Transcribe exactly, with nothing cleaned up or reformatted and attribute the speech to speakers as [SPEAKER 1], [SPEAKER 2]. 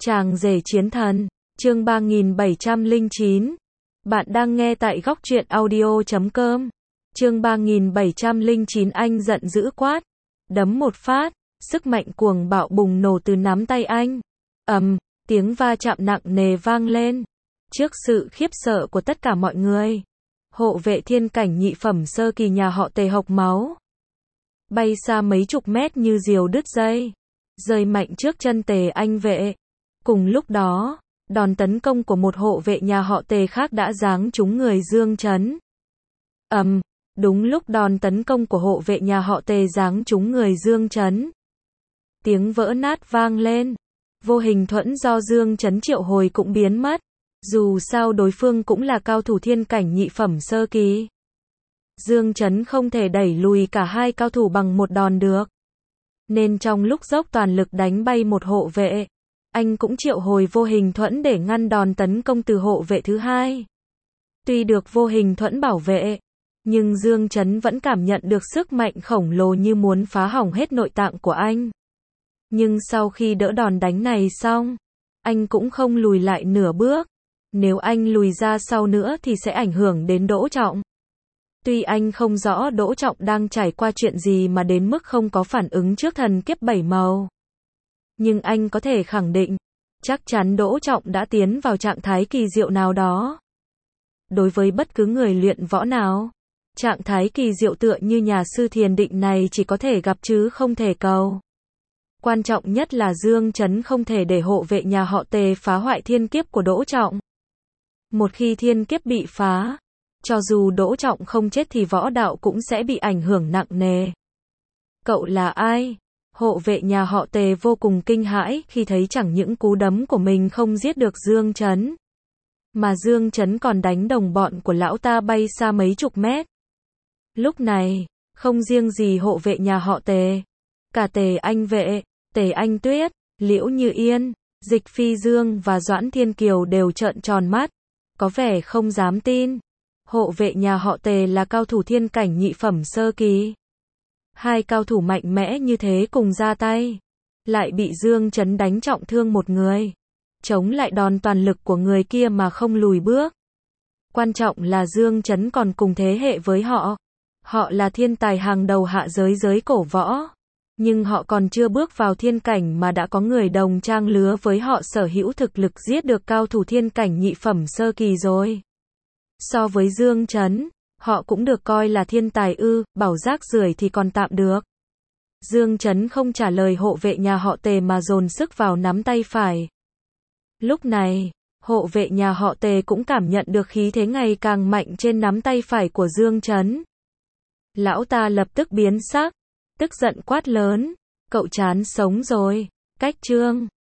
[SPEAKER 1] Chàng rể chiến thần, chương ba nghìn bảy trăm lẻ chín. Bạn đang nghe tại góc truyện audio chấm com. Chương ba nghìn bảy trăm lẻ chín. Anh giận dữ quát, đấm một phát, sức mạnh cuồng bạo bùng nổ từ nắm tay anh. Ầm, tiếng va chạm nặng nề vang lên. Trước sự khiếp sợ của tất cả mọi người, hộ vệ thiên cảnh nhị phẩm sơ kỳ nhà họ Tề hộc máu, bay xa mấy chục mét như diều đứt dây, rơi mạnh trước chân Tề Anh vệ. Cùng lúc đó, đòn tấn công của một hộ vệ nhà họ Tề khác đã giáng trúng người Dương Chấn. Ầm, đúng lúc đòn tấn công của hộ vệ nhà họ Tề giáng trúng người Dương Chấn, tiếng vỡ nát vang lên. Vô hình thuẫn do Dương Chấn triệu hồi cũng biến mất. Dù sao đối phương cũng là cao thủ thiên cảnh nhị phẩm sơ kỳ. Dương Chấn không thể đẩy lùi cả hai cao thủ bằng một đòn được. Nên trong lúc dốc toàn lực đánh bay một hộ vệ, anh cũng triệu hồi vô hình thuẫn để ngăn đòn tấn công từ hộ vệ thứ hai. Tuy được vô hình thuẫn bảo vệ, nhưng Dương Chấn vẫn cảm nhận được sức mạnh khổng lồ như muốn phá hỏng hết nội tạng của anh. Nhưng sau khi đỡ đòn đánh này xong, anh cũng không lùi lại nửa bước. Nếu anh lùi ra sau nữa thì sẽ ảnh hưởng đến Đỗ Trọng. Tuy anh không rõ Đỗ Trọng đang trải qua chuyện gì mà đến mức không có phản ứng trước thần kiếp bảy màu, nhưng anh có thể khẳng định, chắc chắn Đỗ Trọng đã tiến vào trạng thái kỳ diệu nào đó. Đối với bất cứ người luyện võ nào, trạng thái kỳ diệu tựa như nhà sư thiền định này chỉ có thể gặp chứ không thể cầu. Quan trọng nhất là Dương Chấn không thể để hộ vệ nhà họ Tề phá hoại thiên kiếp của Đỗ Trọng. Một khi thiên kiếp bị phá, cho dù Đỗ Trọng không chết thì võ đạo cũng sẽ bị ảnh hưởng nặng nề. Cậu là ai? Hộ vệ nhà họ Tề vô cùng kinh hãi khi thấy chẳng những cú đấm của mình không giết được Dương Chấn, mà Dương Chấn còn đánh đồng bọn của lão ta bay xa mấy chục mét. Lúc này, không riêng gì hộ vệ nhà họ Tề, cả Tề Anh vệ, Tề Anh Tuyết, Liễu Như Yên, Dịch Phi Dương và Doãn Thiên Kiều đều trợn tròn mắt, có vẻ không dám tin. Hộ vệ nhà họ Tề là cao thủ thiên cảnh nhị phẩm sơ kỳ. Hai cao thủ mạnh mẽ như thế cùng ra tay, lại bị Dương Chấn đánh trọng thương một người, chống lại đòn toàn lực của người kia mà không lùi bước. Quan trọng là Dương Chấn còn cùng thế hệ với họ. Họ là thiên tài hàng đầu hạ giới giới cổ võ. Nhưng họ còn chưa bước vào thiên cảnh mà đã có người đồng trang lứa với họ sở hữu thực lực giết được cao thủ thiên cảnh nhị phẩm sơ kỳ rồi. So với Dương Chấn, họ cũng được coi là thiên tài ư, bảo rác rưởi thì còn tạm được. Dương Chấn không trả lời hộ vệ nhà họ Tề mà dồn sức vào nắm tay phải. Lúc này, hộ vệ nhà họ Tề cũng cảm nhận được khí thế ngày càng mạnh trên nắm tay phải của Dương Chấn. Lão ta lập tức biến sắc, tức giận quát lớn, cậu chán sống rồi, cách chương.